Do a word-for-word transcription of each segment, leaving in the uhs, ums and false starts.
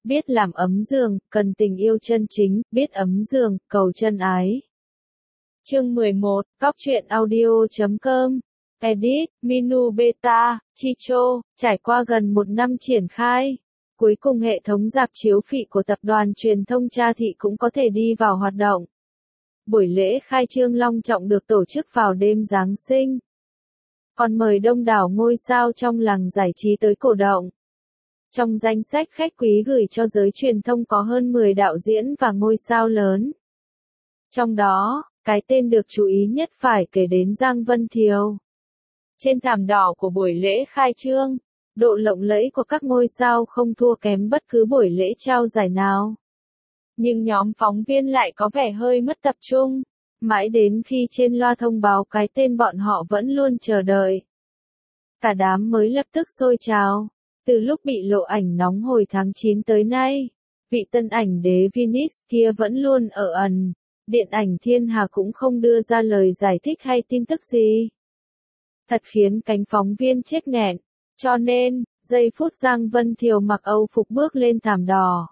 biết làm ấm giường, cần tình yêu chân chính, biết ấm giường, cầu chân ái. Chương mười một, Cóc truyện audio chấm com. Edit, Minu Beta, Chicho, trải qua gần một năm triển khai. Cuối cùng hệ thống rạp chiếu phị của tập đoàn truyền thông Cha Thị cũng có thể đi vào hoạt động. Buổi lễ khai trương long trọng được tổ chức vào đêm Giáng sinh. Còn mời đông đảo ngôi sao trong làng giải trí tới cổ động. Trong danh sách khách quý gửi cho giới truyền thông có hơn mười đạo diễn và ngôi sao lớn. Trong đó, cái tên được chú ý nhất phải kể đến Giang Vân Thiều. Trên thảm đỏ của buổi lễ khai trương, độ lộng lẫy của các ngôi sao không thua kém bất cứ buổi lễ trao giải nào. Nhưng nhóm phóng viên lại có vẻ hơi mất tập trung, mãi đến khi trên loa thông báo cái tên bọn họ vẫn luôn chờ đợi. Cả đám mới lập tức sôi trào. Từ lúc bị lộ ảnh nóng hồi tháng chín tới nay, vị tân ảnh đế Venice kia vẫn luôn ở ẩn, điện ảnh thiên hà cũng không đưa ra lời giải thích hay tin tức gì. Thật khiến cánh phóng viên chết nghẹn, cho nên, giây phút Giang Vân Thiều mặc Âu phục bước lên thảm đỏ.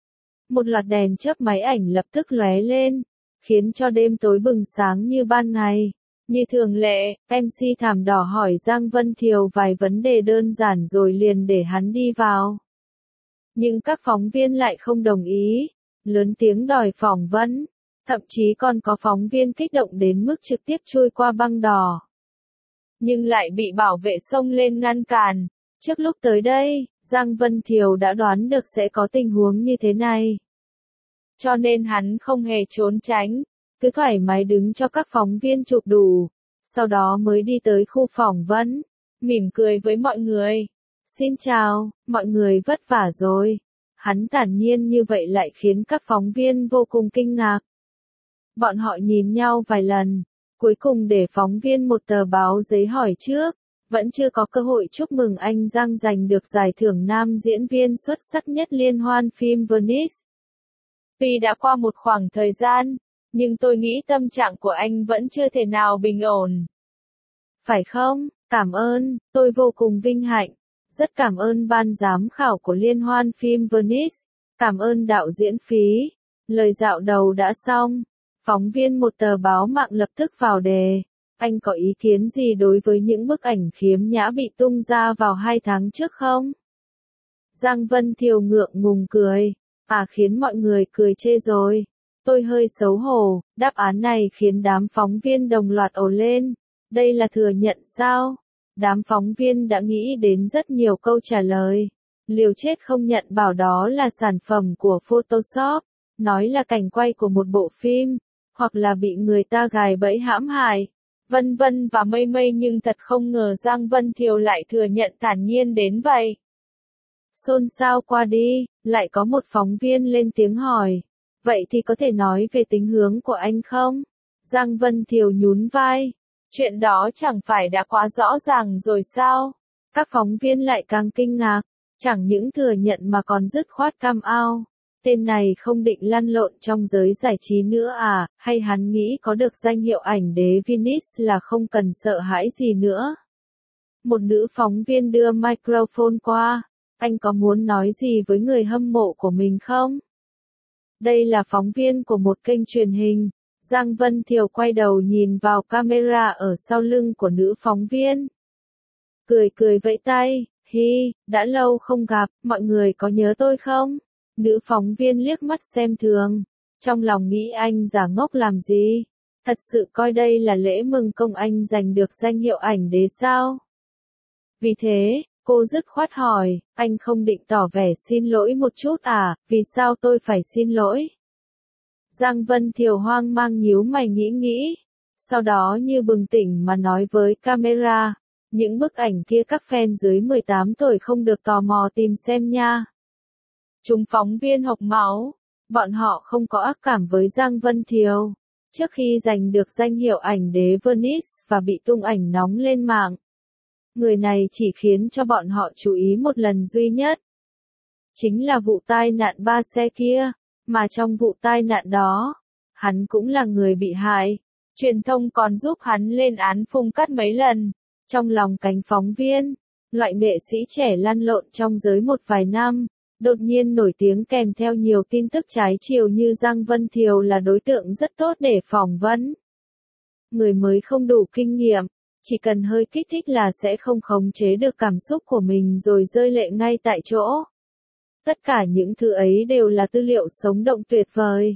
Một loạt đèn chớp máy ảnh lập tức lóe lên, khiến cho đêm tối bừng sáng như ban ngày. Như thường lệ, em xê thảm đỏ hỏi Giang Vân Thiều vài vấn đề đơn giản rồi liền để hắn đi vào. Nhưng các phóng viên lại không đồng ý, lớn tiếng đòi phỏng vấn, thậm chí còn có phóng viên kích động đến mức trực tiếp chui qua băng đỏ. Nhưng lại bị bảo vệ xông lên ngăn cản. Trước lúc tới đây, Giang Vân Thiều đã đoán được sẽ có tình huống như thế này. Cho nên hắn không hề trốn tránh, cứ thoải mái đứng cho các phóng viên chụp đủ, sau đó mới đi tới khu phỏng vấn, mỉm cười với mọi người. Xin chào, mọi người vất vả rồi. Hắn thản nhiên như vậy lại khiến các phóng viên vô cùng kinh ngạc. Bọn họ nhìn nhau vài lần, cuối cùng để phóng viên một tờ báo giấy hỏi trước, vẫn chưa có cơ hội chúc mừng anh Giang giành được giải thưởng nam diễn viên xuất sắc nhất liên hoan phim Venice. Tuy đã qua một khoảng thời gian, nhưng tôi nghĩ tâm trạng của anh vẫn chưa thể nào bình ổn. Phải không? Cảm ơn, tôi vô cùng vinh hạnh. Rất cảm ơn ban giám khảo của liên hoan phim Venice. Cảm ơn đạo diễn Phí. Lời dạo đầu đã xong. Phóng viên một tờ báo mạng lập tức vào đề. Anh có ý kiến gì đối với những bức ảnh khiếm nhã bị tung ra vào hai tháng trước không? Giang Vân Thiều ngượng ngùng cười. À, khiến mọi người cười chê rồi. Tôi hơi xấu hổ, đáp án này khiến đám phóng viên đồng loạt ồ lên. Đây là thừa nhận sao? Đám phóng viên đã nghĩ đến rất nhiều câu trả lời. Liều chết không nhận bảo đó là sản phẩm của Photoshop, nói là cảnh quay của một bộ phim, hoặc là bị người ta gài bẫy hãm hại, vân vân và mây mây, nhưng thật không ngờ Giang Vân Thiều lại thừa nhận thản nhiên đến vậy. Xôn xao qua đi, lại có một phóng viên lên tiếng hỏi. Vậy thì có thể nói về tính hướng của anh không? Giang Vân Thiều nhún vai. Chuyện đó chẳng phải đã quá rõ ràng rồi sao? Các phóng viên lại càng kinh ngạc. Chẳng những thừa nhận mà còn dứt khoát cam ao. Tên này không định lăn lộn trong giới giải trí nữa à? Hay hắn nghĩ có được danh hiệu ảnh đế Venice là không cần sợ hãi gì nữa? Một nữ phóng viên đưa microphone qua. Anh có muốn nói gì với người hâm mộ của mình không? Đây là phóng viên của một kênh truyền hình. Giang Vân Thiều quay đầu nhìn vào camera ở sau lưng của nữ phóng viên. Cười cười vẫy tay, hi, đã lâu không gặp, mọi người có nhớ tôi không? Nữ phóng viên liếc mắt xem thường, trong lòng nghĩ anh giả ngốc làm gì? Thật sự coi đây là lễ mừng công anh giành được danh hiệu ảnh đế sao? Vì thế, cô dứt khoát hỏi, anh không định tỏ vẻ xin lỗi một chút à, vì sao tôi phải xin lỗi? Giang Vân Thiều hoang mang nhíu mày nghĩ nghĩ, sau đó như bừng tỉnh mà nói với camera, những bức ảnh kia các fan dưới mười tám tuổi không được tò mò tìm xem nha. Chúng phóng viên hộc máu, bọn họ không có ác cảm với Giang Vân Thiều, trước khi giành được danh hiệu ảnh đế Venice và bị tung ảnh nóng lên mạng. Người này chỉ khiến cho bọn họ chú ý một lần duy nhất. Chính là vụ tai nạn ba xe kia, mà trong vụ tai nạn đó, hắn cũng là người bị hại. Truyền thông còn giúp hắn lên án phung cắt mấy lần. Trong lòng cánh phóng viên, loại nghệ sĩ trẻ lăn lộn trong giới một vài năm, đột nhiên nổi tiếng kèm theo nhiều tin tức trái chiều như Giang Vân Thiều là đối tượng rất tốt để phỏng vấn. Người mới không đủ kinh nghiệm, chỉ cần hơi kích thích là sẽ không khống chế được cảm xúc của mình rồi rơi lệ ngay tại chỗ. Tất cả những thứ ấy đều là tư liệu sống động tuyệt vời.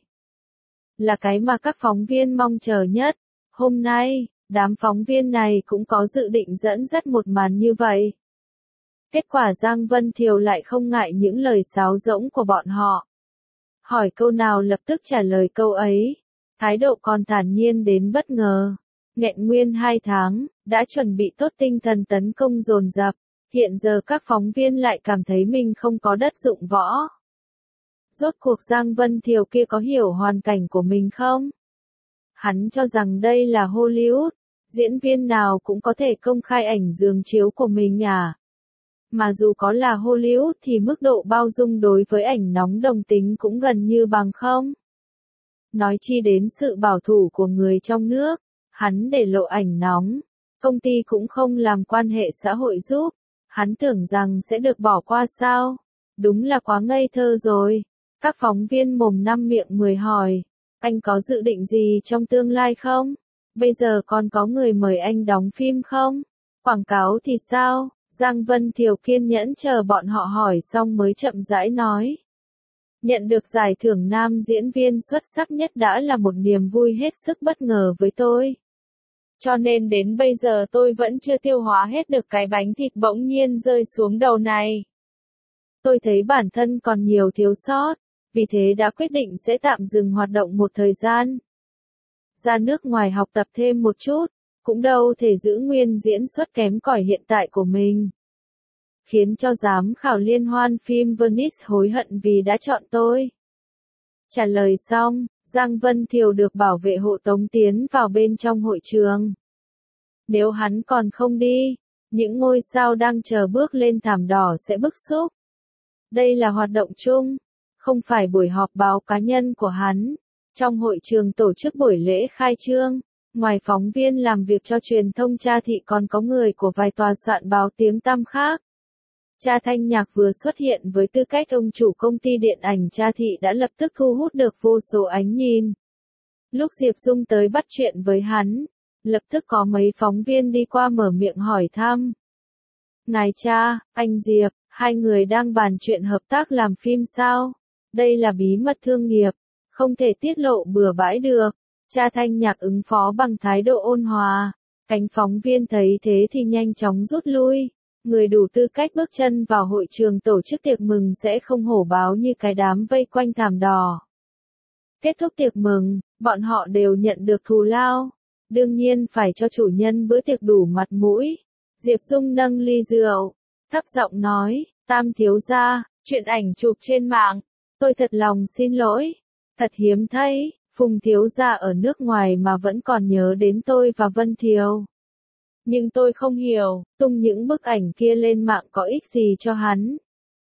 Là cái mà các phóng viên mong chờ nhất. Hôm nay, đám phóng viên này cũng có dự định dẫn dắt một màn như vậy. Kết quả Giang Vân Thiều lại không ngại những lời sáo rỗng của bọn họ. Hỏi câu nào lập tức trả lời câu ấy. Thái độ còn thản nhiên đến bất ngờ. Nghẹn nguyên hai tháng, đã chuẩn bị tốt tinh thần tấn công dồn dập. Hiện giờ các phóng viên lại cảm thấy mình không có đất dụng võ. Rốt cuộc Giang Vân Thiều kia có hiểu hoàn cảnh của mình không? Hắn cho rằng đây là Hollywood, diễn viên nào cũng có thể công khai ảnh giường chiếu của mình à? Mà dù có là Hollywood thì mức độ bao dung đối với ảnh nóng đồng tính cũng gần như bằng không. Nói chi đến sự bảo thủ của người trong nước, hắn để lộ ảnh nóng, công ty cũng không làm quan hệ xã hội giúp, hắn tưởng rằng sẽ được bỏ qua sao? Đúng là quá ngây thơ rồi. Các phóng viên mồm năm miệng mười hỏi, anh có dự định gì trong tương lai không? Bây giờ còn có người mời anh đóng phim không? Quảng cáo thì sao? Giang Vân Thiều kiên nhẫn chờ bọn họ hỏi xong mới chậm rãi nói. Nhận được giải thưởng nam diễn viên xuất sắc nhất đã là một niềm vui hết sức bất ngờ với tôi. Cho nên đến bây giờ tôi vẫn chưa tiêu hóa hết được cái bánh thịt bỗng nhiên rơi xuống đầu này. Tôi thấy bản thân còn nhiều thiếu sót, vì thế đã quyết định sẽ tạm dừng hoạt động một thời gian. Ra nước ngoài học tập thêm một chút, cũng đâu thể giữ nguyên diễn xuất kém cỏi hiện tại của mình. Khiến cho giám khảo liên hoan phim Venice hối hận vì đã chọn tôi. Trả lời xong, Giang Vân Thiều được bảo vệ hộ tống tiến vào bên trong hội trường. Nếu hắn còn không đi, những ngôi sao đang chờ bước lên thảm đỏ sẽ bức xúc. Đây là hoạt động chung, không phải buổi họp báo cá nhân của hắn. Trong hội trường tổ chức buổi lễ khai trương, ngoài phóng viên làm việc cho truyền thông Cha Thị còn có người của vài tòa soạn báo tiếng tăm khác. Cha Thanh Nhạc vừa xuất hiện với tư cách ông chủ công ty điện ảnh Cha Thị đã lập tức thu hút được vô số ánh nhìn. Lúc Diệp Dung tới bắt chuyện với hắn, lập tức có mấy phóng viên đi qua mở miệng hỏi thăm. Ngài Cha, anh Diệp, hai người đang bàn chuyện hợp tác làm phim sao? Đây là bí mật thương nghiệp, không thể tiết lộ bừa bãi được. Cha Thanh Nhạc ứng phó bằng thái độ ôn hòa. Cánh phóng viên thấy thế thì nhanh chóng rút lui. Người đủ tư cách bước chân vào hội trường tổ chức tiệc mừng sẽ không hổ báo như cái đám vây quanh thảm đỏ. Kết thúc tiệc mừng, bọn họ đều nhận được thù lao. Đương nhiên phải cho chủ nhân bữa tiệc đủ mặt mũi. Diệp Dung nâng ly rượu, thấp giọng nói, Tam thiếu gia, chuyện ảnh chụp trên mạng, tôi thật lòng xin lỗi. Thật hiếm thấy, Phùng thiếu gia ở nước ngoài mà vẫn còn nhớ đến tôi và Vân Thiều. Nhưng tôi không hiểu, tung những bức ảnh kia lên mạng có ích gì cho hắn.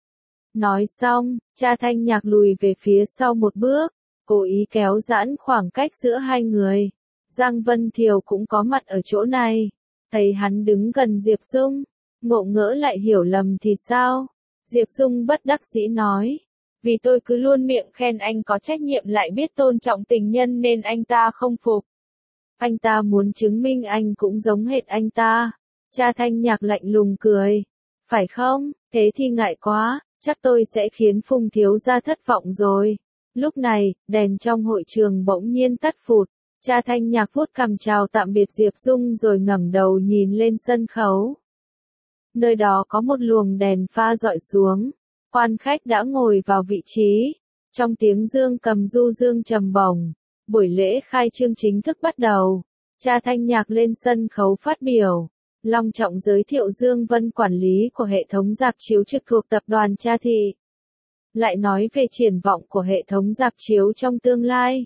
Nói xong, Cha Thanh Nhạc lùi về phía sau một bước, cố ý kéo giãn khoảng cách giữa hai người. Giang Vân Thiều cũng có mặt ở chỗ này. Thấy hắn đứng gần Diệp Dung, ngộ ngỡ lại hiểu lầm thì sao? Diệp Dung bất đắc dĩ nói. Vì tôi cứ luôn miệng khen anh có trách nhiệm lại biết tôn trọng tình nhân nên anh ta không phục. Anh ta muốn chứng minh anh cũng giống hệt anh ta. Cha Thanh Nhạc lạnh lùng cười. Phải không? Thế thì ngại quá, chắc tôi sẽ khiến Phùng thiếu gia thất vọng rồi. Lúc này, đèn trong hội trường bỗng nhiên tắt phụt. Cha Thanh Nhạc vuốt cằm chào tạm biệt Diệp Dung rồi ngẩng đầu nhìn lên sân khấu. Nơi đó có một luồng đèn pha dọi xuống. Quan khách đã ngồi vào vị trí. Trong tiếng dương cầm du dương trầm bổng, buổi lễ khai trương chính thức bắt đầu. Cha Thanh Nhạc lên sân khấu phát biểu, long trọng giới thiệu Dương Vân quản lý của hệ thống rạp chiếu trực thuộc tập đoàn Cha Thị. Lại nói về triển vọng của hệ thống rạp chiếu trong tương lai.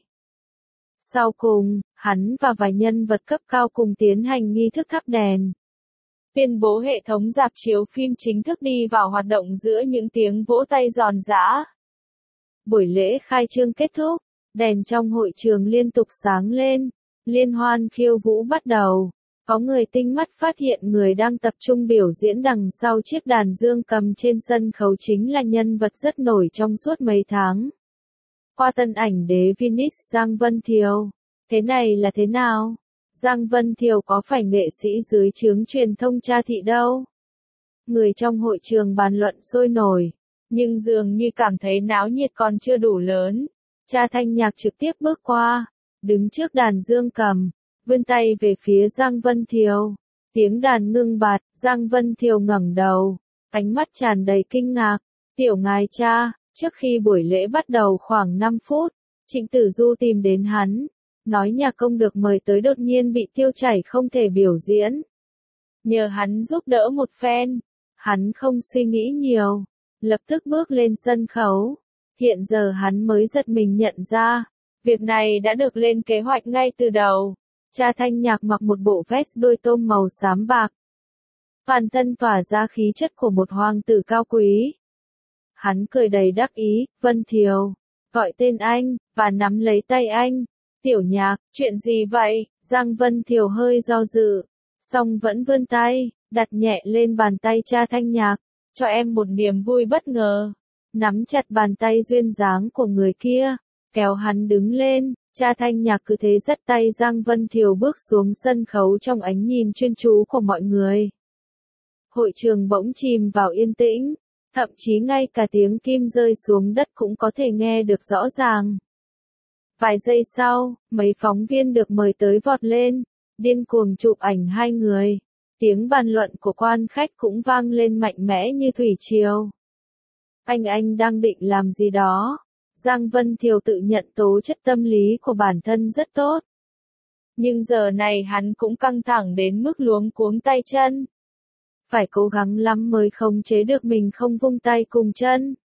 Sau cùng, hắn và vài nhân vật cấp cao cùng tiến hành nghi thức thắp đèn. Tuyên bố hệ thống rạp chiếu phim chính thức đi vào hoạt động giữa những tiếng vỗ tay giòn giã. Buổi lễ khai trương kết thúc, đèn trong hội trường liên tục sáng lên, liên hoan khiêu vũ bắt đầu. Có người tinh mắt phát hiện người đang tập trung biểu diễn đằng sau chiếc đàn dương cầm trên sân khấu chính là nhân vật rất nổi trong suốt mấy tháng. Qua tân ảnh đế Venice Giang Vân Thiều. Thế này là thế nào? Giang Vân Thiều có phải nghệ sĩ dưới trướng truyền thông Cha Thị đâu? Người trong hội trường bàn luận sôi nổi, nhưng dường như cảm thấy náo nhiệt còn chưa đủ lớn. Cha Thanh Nhạc trực tiếp bước qua, đứng trước đàn dương cầm, vươn tay về phía Giang Vân Thiều. Tiếng đàn ngưng bặt, Giang Vân Thiều ngẩng đầu, ánh mắt tràn đầy kinh ngạc. Tiểu ngài cha, trước khi buổi lễ bắt đầu khoảng năm phút, Trịnh Tử Du tìm đến hắn, nói nhà công được mời tới đột nhiên bị tiêu chảy không thể biểu diễn. Nhờ hắn giúp đỡ một phen, hắn không suy nghĩ nhiều, lập tức bước lên sân khấu. Hiện giờ hắn mới giật mình nhận ra, việc này đã được lên kế hoạch ngay từ đầu. Cha Thanh Nhạc mặc một bộ vest đôi tôm màu xám bạc. Toàn thân tỏa ra khí chất của một hoàng tử cao quý. Hắn cười đầy đắc ý, Vân Thiều, gọi tên anh, và nắm lấy tay anh. Tiểu Nhạc, chuyện gì vậy? Giang Vân Thiều hơi do dự, song vẫn vươn tay, đặt nhẹ lên bàn tay cha Thanh Nhạc, cho em một niềm vui bất ngờ. Nắm chặt bàn tay duyên dáng của người kia, kéo hắn đứng lên. Cha Thanh Nhạc cứ thế dắt tay Giang Vân Thiều bước xuống sân khấu trong ánh nhìn chuyên chú của mọi người. Hội trường bỗng chìm vào yên tĩnh, thậm chí ngay cả tiếng kim rơi xuống đất cũng có thể nghe được rõ ràng. Vài giây sau, mấy phóng viên được mời tới vọt lên, điên cuồng chụp ảnh hai người. Tiếng bàn luận của quan khách cũng vang lên mạnh mẽ như thủy triều. Anh anh đang định làm gì đó? Giang Vân Thiều tự nhận tố chất tâm lý của bản thân rất tốt. Nhưng giờ này hắn cũng căng thẳng đến mức luống cuống tay chân. Phải cố gắng lắm mới khống chế được mình không vung tay cùng chân.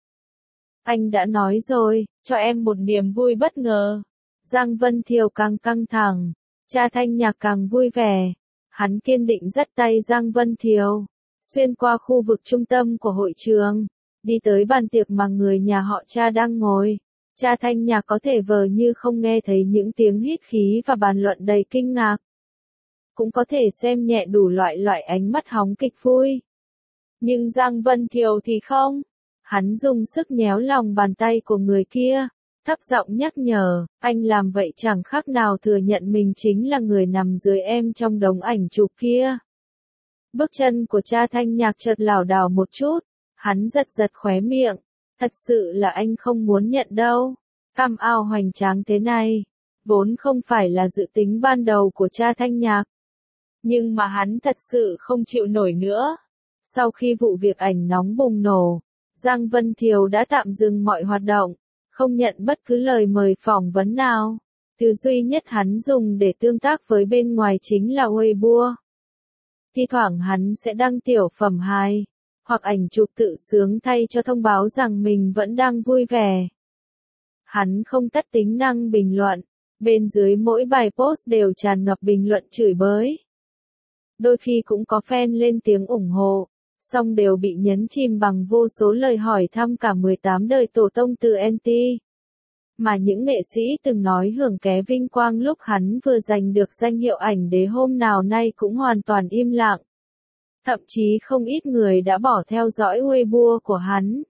Anh đã nói rồi, cho em một niềm vui bất ngờ. Giang Vân Thiều càng căng thẳng, cha Thanh Nhạc càng vui vẻ. Hắn kiên định dắt tay Giang Vân Thiều, xuyên qua khu vực trung tâm của hội trường, đi tới bàn tiệc mà người nhà họ cha đang ngồi. Cha Thanh Nhạc có thể vờ như không nghe thấy những tiếng hít khí và bàn luận đầy kinh ngạc. Cũng có thể xem nhẹ đủ loại loại ánh mắt hóng kịch vui. Nhưng Giang Vân Thiều thì không. Hắn dùng sức nhéo lòng bàn tay của người kia, thấp giọng nhắc nhở, anh làm vậy chẳng khác nào thừa nhận mình chính là người nằm dưới em trong đống ảnh chụp kia. Bước chân của cha Thanh Nhạc chợt lảo đảo một chút, hắn giật giật khóe miệng, thật sự là anh không muốn nhận đâu. Cam ao hoành tráng thế này, vốn không phải là dự tính ban đầu của cha Thanh Nhạc. Nhưng mà hắn thật sự không chịu nổi nữa. Sau khi vụ việc ảnh nóng bùng nổ, Giang Vân Thiều đã tạm dừng mọi hoạt động, không nhận bất cứ lời mời phỏng vấn nào. Thứ duy nhất hắn dùng để tương tác với bên ngoài chính là Weibo. Thi thoảng hắn sẽ đăng tiểu phẩm hài, hoặc ảnh chụp tự sướng thay cho thông báo rằng mình vẫn đang vui vẻ. Hắn không tắt tính năng bình luận, bên dưới mỗi bài post đều tràn ngập bình luận chửi bới. Đôi khi cũng có fan lên tiếng ủng hộ, song đều bị nhấn chìm bằng vô số lời hỏi thăm cả mười tám đời tổ tông từ en tê. Mà những nghệ sĩ từng nói hưởng ké vinh quang lúc hắn vừa giành được danh hiệu ảnh đế hôm nào nay cũng hoàn toàn im lặng. Thậm chí không ít người đã bỏ theo dõi Weibo của hắn.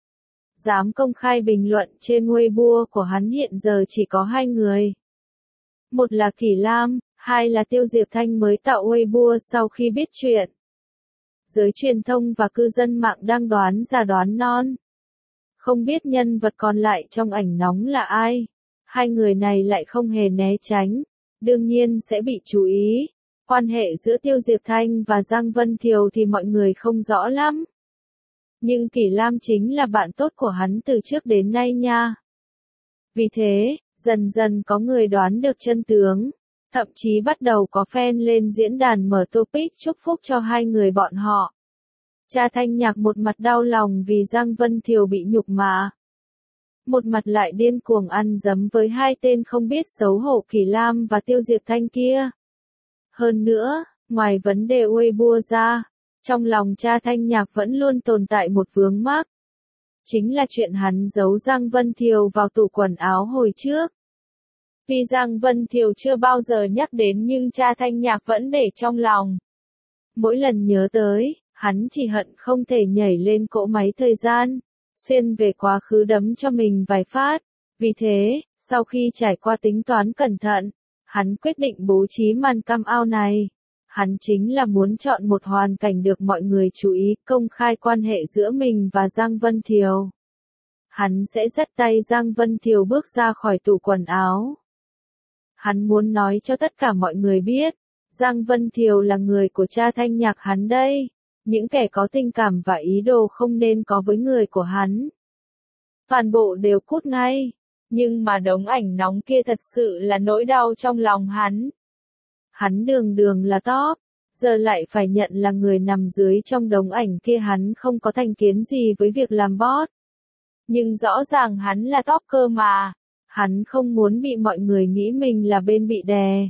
Dám công khai bình luận trên Weibo của hắn hiện giờ chỉ có hai người. Một là Kỳ Lam, hai là Tiêu Diệp Thanh mới tạo Weibo sau khi biết chuyện. Giới truyền thông và cư dân mạng đang đoán già đoán non. Không biết nhân vật còn lại trong ảnh nóng là ai. Hai người này lại không hề né tránh, đương nhiên sẽ bị chú ý. Quan hệ giữa Tiêu Diệp Thanh và Giang Vân Thiều thì mọi người không rõ lắm. Nhưng Kỳ Lam chính là bạn tốt của hắn từ trước đến nay nha. Vì thế, dần dần có người đoán được chân tướng. Thậm chí bắt đầu có fan lên diễn đàn mở topic chúc phúc cho hai người bọn họ. Cha Thanh Nhạc một mặt đau lòng vì Giang Vân Thiều bị nhục mạ. Một mặt lại điên cuồng ăn dấm với hai tên không biết xấu hổ Kỳ Lam và Tiêu Diệp Thanh kia. Hơn nữa, ngoài vấn đề Weibo ra, trong lòng cha Thanh Nhạc vẫn luôn tồn tại một vướng mắc. Chính là chuyện hắn giấu Giang Vân Thiều vào tủ quần áo hồi trước. Vì Giang Vân Thiều chưa bao giờ nhắc đến nhưng cha Thanh Nhạc vẫn để trong lòng. Mỗi lần nhớ tới, hắn chỉ hận không thể nhảy lên cỗ máy thời gian, xuyên về quá khứ đấm cho mình vài phát. Vì thế, sau khi trải qua tính toán cẩn thận, hắn quyết định bố trí màn cam ao này. Hắn chính là muốn chọn một hoàn cảnh được mọi người chú ý, công khai quan hệ giữa mình và Giang Vân Thiều. Hắn sẽ dắt tay Giang Vân Thiều bước ra khỏi tủ quần áo. Hắn muốn nói cho tất cả mọi người biết, Giang Vân Thiều là người của cha Thanh Nhạc hắn đây. Những kẻ có tình cảm và ý đồ không nên có với người của hắn. Toàn bộ đều cút ngay. Nhưng mà đống ảnh nóng kia thật sự là nỗi đau trong lòng hắn. Hắn đường đường là top, giờ lại phải nhận là người nằm dưới trong đống ảnh kia. Hắn không có thành kiến gì với việc làm boss. Nhưng rõ ràng hắn là top cơ mà. Hắn không muốn bị mọi người nghĩ mình là bên bị đè.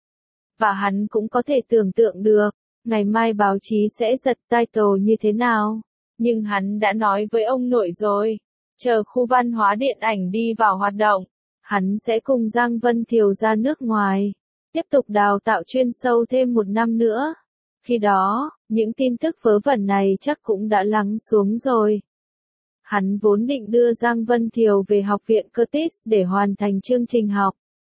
Và hắn cũng có thể tưởng tượng được, ngày mai báo chí sẽ giật title như thế nào. Nhưng hắn đã nói với ông nội rồi, chờ khu văn hóa điện ảnh đi vào hoạt động, hắn sẽ cùng Giang Vân Thiều ra nước ngoài, tiếp tục đào tạo chuyên sâu thêm một năm nữa. Khi đó, những tin tức vớ vẩn này chắc cũng đã lắng xuống rồi. Hắn vốn định đưa Giang Vân Thiều về học viện Curtis để hoàn thành chương trình học.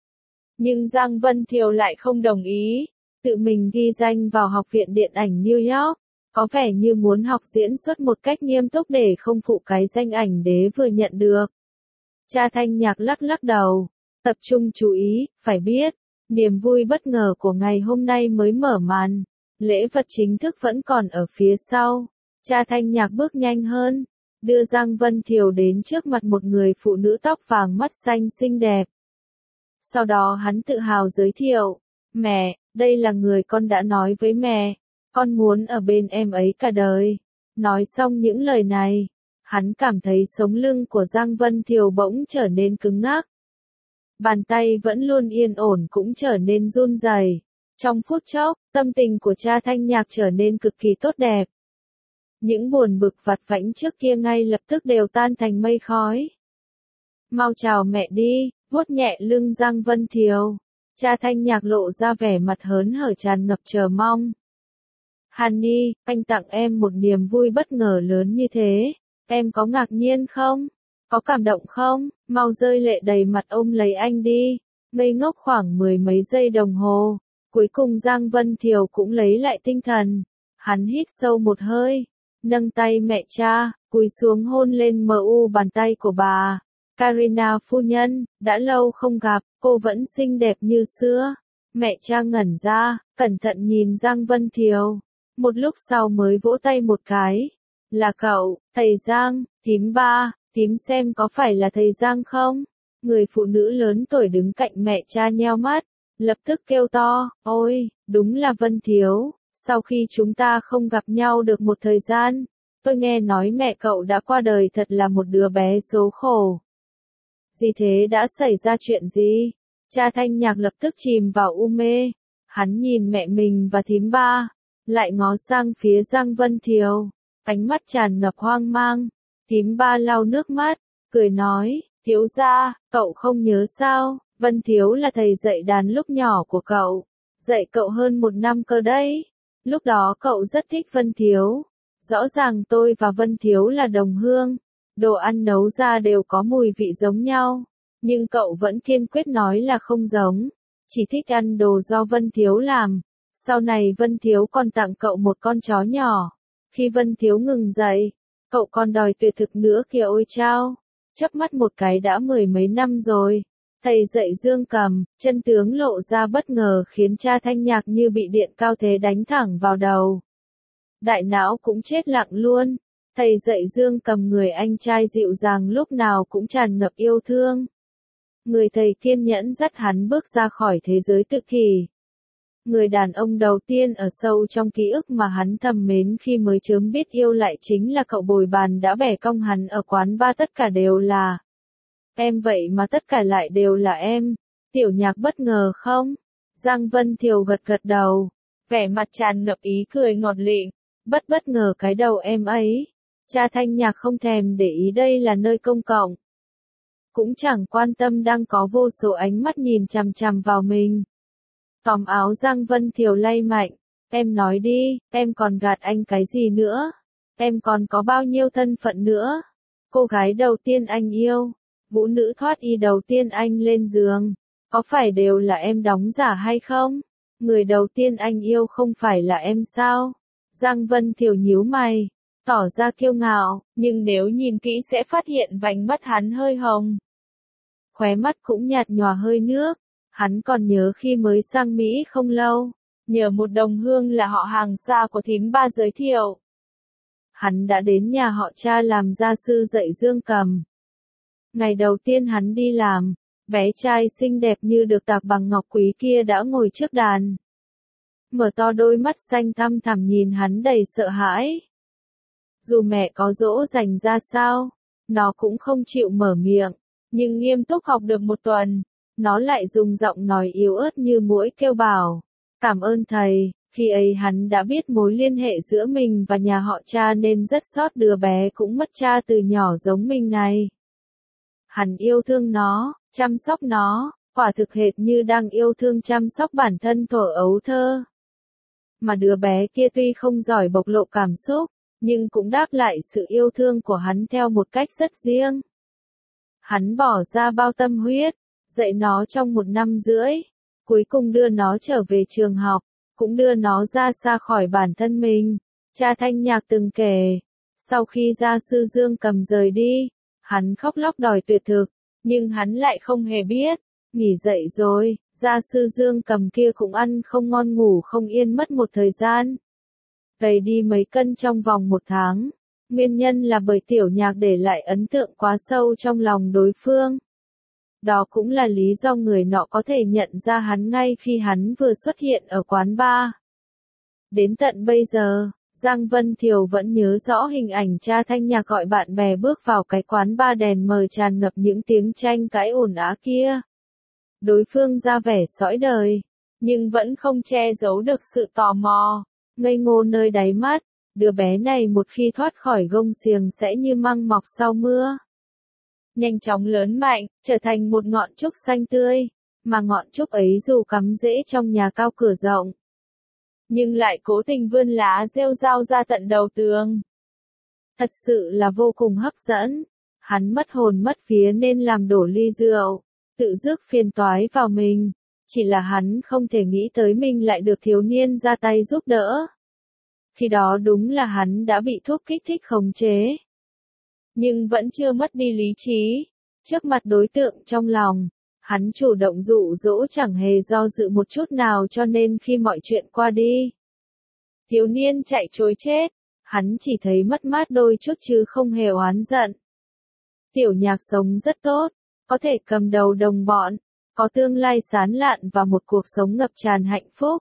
Nhưng Giang Vân Thiều lại không đồng ý, tự mình ghi danh vào học viện điện ảnh New York, có vẻ như muốn học diễn xuất một cách nghiêm túc để không phụ cái danh ảnh đế vừa nhận được. Cha Thanh Nhạc lắc lắc đầu, tập trung chú ý, phải biết, niềm vui bất ngờ của ngày hôm nay mới mở màn, lễ vật chính thức vẫn còn ở phía sau. Cha Thanh Nhạc bước nhanh hơn, đưa Giang Vân Thiều đến trước mặt một người phụ nữ tóc vàng mắt xanh xinh đẹp. Sau đó hắn tự hào giới thiệu, mẹ, đây là người con đã nói với mẹ, con muốn ở bên em ấy cả đời. Nói xong những lời này, hắn cảm thấy sống lưng của Giang Vân Thiều bỗng trở nên cứng ngắc. Bàn tay vẫn luôn yên ổn cũng trở nên run rẩy. Trong phút chốc, tâm tình của cha Thanh Nhạc trở nên cực kỳ tốt đẹp. Những buồn bực vặt vãnh trước kia ngay lập tức đều tan thành mây khói. Mau chào mẹ đi, vuốt nhẹ lưng Giang Vân Thiều. Cha Thanh Nhạc lộ ra vẻ mặt hớn hở tràn ngập chờ mong. Honey, anh tặng em một niềm vui bất ngờ lớn như thế, em có ngạc nhiên không? Có cảm động không? Mau rơi lệ đầy mặt ôm lấy anh đi. Ngây ngốc khoảng mười mấy giây đồng hồ, cuối cùng Giang Vân Thiều cũng lấy lại tinh thần. Hắn hít sâu một hơi, nâng tay mẹ cha, cúi xuống hôn lên mờ u bàn tay của bà. Karina phu nhân, đã lâu không gặp, cô vẫn xinh đẹp như xưa. Mẹ cha ngẩn ra, cẩn thận nhìn Giang Vân Thiều. Một lúc sau mới vỗ tay một cái. Là cậu, thầy Giang, thím ba, thím xem có phải là thầy Giang không? Người phụ nữ lớn tuổi đứng cạnh mẹ cha nheo mắt, lập tức kêu to, ôi, đúng là Vân Thiếu. Sau khi chúng ta không gặp nhau được một thời gian, tôi nghe nói mẹ cậu đã qua đời, thật là một đứa bé số khổ. Gì thế, đã xảy ra chuyện gì? Cha Thanh Nhạc lập tức chìm vào u mê. Hắn nhìn mẹ mình và thím ba, lại ngó sang phía Giang Vân Thiều, ánh mắt tràn ngập hoang mang. Thím ba lau nước mắt, cười nói, thiếu gia, cậu không nhớ sao, Vân Thiếu là thầy dạy đàn lúc nhỏ của cậu, dạy cậu hơn một năm cơ đấy. Lúc đó cậu rất thích Vân Thiếu. Rõ ràng tôi và Vân Thiếu là đồng hương, đồ ăn nấu ra đều có mùi vị giống nhau, nhưng cậu vẫn kiên quyết nói là không giống, chỉ thích ăn đồ do Vân Thiếu làm. Sau này Vân Thiếu còn tặng cậu một con chó nhỏ. Khi Vân Thiếu ngừng dạy, cậu còn đòi tuyệt thực nữa kìa, ôi chao. Chớp mắt một cái đã mười mấy năm rồi. Thầy dạy dương cầm, chân tướng lộ ra bất ngờ khiến cha Thanh Nhạc như bị điện cao thế đánh thẳng vào đầu. Đại não cũng chết lặng luôn. Thầy dạy dương cầm, người anh trai dịu dàng lúc nào cũng tràn ngập yêu thương. Người thầy kiên nhẫn dắt hắn bước ra khỏi thế giới tự kỷ. Người đàn ông đầu tiên ở sâu trong ký ức mà hắn thầm mến khi mới chớm biết yêu lại chính là cậu bồi bàn đã bẻ cong hắn ở quán bar. Tất cả đều là em, vậy mà tất cả lại đều là em. Tiểu Nhạc bất ngờ không? Giang Vân Thiều gật gật đầu, vẻ mặt tràn ngập ý cười ngọt lịm. Bất bất ngờ cái đầu em ấy. Cha Thanh Nhạc không thèm để ý đây là nơi công cộng. cũng chẳng quan tâm đang có vô số ánh mắt nhìn chằm chằm vào mình. Tóm áo Giang Vân Thiều lay mạnh, em nói đi, em còn gạt anh cái gì nữa? Em còn có bao nhiêu thân phận nữa? Cô gái đầu tiên anh yêu, vũ nữ thoát y đầu tiên anh lên giường, có phải đều là em đóng giả hay không? Người đầu tiên anh yêu không phải là em sao? Giang Vân Thiều nhíu mày, tỏ ra kiêu ngạo, nhưng nếu nhìn kỹ sẽ phát hiện vành mắt hắn hơi hồng. Khóe mắt cũng nhạt nhòa hơi nước, hắn còn nhớ khi mới sang Mỹ không lâu, nhờ một đồng hương là họ hàng xa của thím ba giới thiệu. Hắn đã đến nhà họ cha làm gia sư dạy dương cầm. Ngày đầu tiên hắn đi làm, bé trai xinh đẹp như được tạc bằng ngọc quý kia đã ngồi trước đàn. Mở to đôi mắt xanh thăm thẳm nhìn hắn đầy sợ hãi. Dù mẹ có dỗ dành ra sao, nó cũng không chịu mở miệng, nhưng nghiêm túc học được một tuần, nó lại dùng giọng nói yếu ớt như muỗi kêu bảo, cảm ơn thầy. Khi ấy hắn đã biết mối liên hệ giữa mình và nhà họ cha nên rất xót đứa bé cũng mất cha từ nhỏ giống mình này. Hắn yêu thương nó, chăm sóc nó, quả thực hệt như đang yêu thương chăm sóc bản thân thuở ấu thơ. Mà đứa bé kia tuy không giỏi bộc lộ cảm xúc, nhưng cũng đáp lại sự yêu thương của hắn theo một cách rất riêng. Hắn bỏ ra bao tâm huyết, dạy nó trong một năm rưỡi, cuối cùng đưa nó trở về trường học, cũng đưa nó ra xa khỏi bản thân mình. Cha Thanh Nhạc từng kể, sau khi gia sư Dương Cầm rời đi, hắn khóc lóc đòi tuyệt thực, nhưng hắn lại không hề biết, nghỉ dậy rồi, gia sư Dương Cầm kia cũng ăn không ngon ngủ không yên mất một thời gian. Gầy đi mấy cân trong vòng một tháng, nguyên nhân là bởi Tiểu Nhạc để lại ấn tượng quá sâu trong lòng đối phương. Đó cũng là lý do người nọ có thể nhận ra hắn ngay khi hắn vừa xuất hiện ở quán bar. Đến tận bây giờ, Giang Vân Thiều vẫn nhớ rõ hình ảnh cha Thanh Nhạc gọi bạn bè bước vào cái quán bar đèn mờ tràn ngập những tiếng tranh cãi ồn ào kia. Đối phương ra vẻ sõi đời, nhưng vẫn không che giấu được sự tò mò, ngây ngô nơi đáy mắt. Đứa bé này một khi thoát khỏi gông xiềng sẽ như măng mọc sau mưa. Nhanh chóng lớn mạnh, trở thành một ngọn trúc xanh tươi, mà ngọn trúc ấy dù cắm rễ trong nhà cao cửa rộng, nhưng lại cố tình vươn lá rêu rao ra tận đầu tường. Thật sự là vô cùng hấp dẫn, hắn mất hồn mất vía nên làm đổ ly rượu, tự rước phiền toái vào mình, chỉ là hắn không thể nghĩ tới mình lại được thiếu niên ra tay giúp đỡ. Khi đó đúng là hắn đã bị thuốc kích thích khống chế. Nhưng vẫn chưa mất đi lý trí. Trước mặt đối tượng trong lòng, hắn chủ động dụ dỗ chẳng hề do dự một chút nào cho nên khi mọi chuyện qua đi, thiếu niên chạy trối chết, hắn chỉ thấy mất mát đôi chút chứ không hề oán giận. Tiểu Nhạc sống rất tốt, có thể cầm đầu đồng bọn, có tương lai sáng lạn và một cuộc sống ngập tràn hạnh phúc.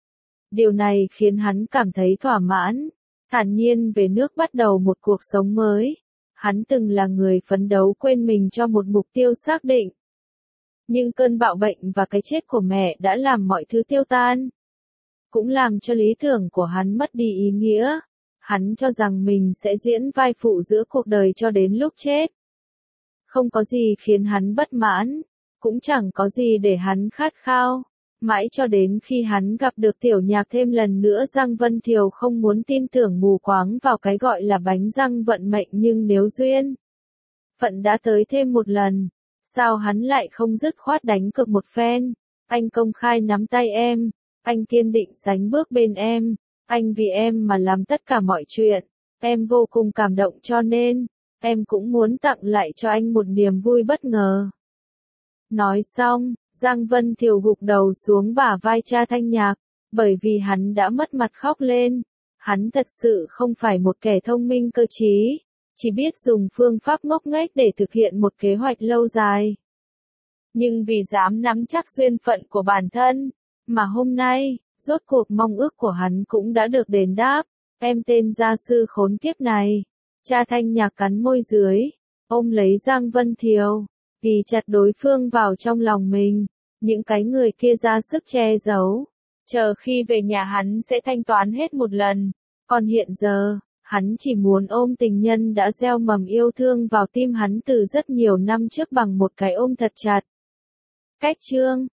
Điều này khiến hắn cảm thấy thỏa mãn, thản nhiên về nước bắt đầu một cuộc sống mới. Hắn từng là người phấn đấu quên mình cho một mục tiêu xác định. Nhưng cơn bạo bệnh và cái chết của mẹ đã làm mọi thứ tiêu tan. Cũng làm cho lý tưởng của hắn mất đi ý nghĩa. Hắn cho rằng mình sẽ diễn vai phụ giữa cuộc đời cho đến lúc chết. Không có gì khiến hắn bất mãn, cũng chẳng có gì để hắn khát khao. Mãi cho đến khi hắn gặp được Tiểu Nhạc thêm lần nữa, Giang Vân Thiều không muốn tin tưởng mù quáng vào cái gọi là bánh răng vận mệnh, nhưng nếu duyên phận đã tới thêm một lần, sao hắn lại không dứt khoát đánh cược một phen. Anh công khai nắm tay em, anh kiên định sánh bước bên em, anh vì em mà làm tất cả mọi chuyện, em vô cùng cảm động cho nên, em cũng muốn tặng lại cho anh một niềm vui bất ngờ. Nói xong, Giang Vân Thiều gục đầu xuống bả vai cha Thanh Nhạc, bởi vì hắn đã mất mặt khóc lên. Hắn thật sự không phải một kẻ thông minh cơ trí, chỉ biết dùng phương pháp ngốc nghếch để thực hiện một kế hoạch lâu dài. Nhưng vì dám nắm chắc duyên phận của bản thân, mà hôm nay, rốt cuộc mong ước của hắn cũng đã được đền đáp. Em tên gia sư khốn kiếp này. Cha Thanh Nhạc cắn môi dưới, ôm lấy Giang Vân Thiều, ghi chặt đối phương vào trong lòng mình. Những cái người kia ra sức che giấu, chờ khi về nhà hắn sẽ thanh toán hết một lần. Còn hiện giờ, hắn chỉ muốn ôm tình nhân đã gieo mầm yêu thương vào tim hắn từ rất nhiều năm trước bằng một cái ôm thật chặt. Cách chương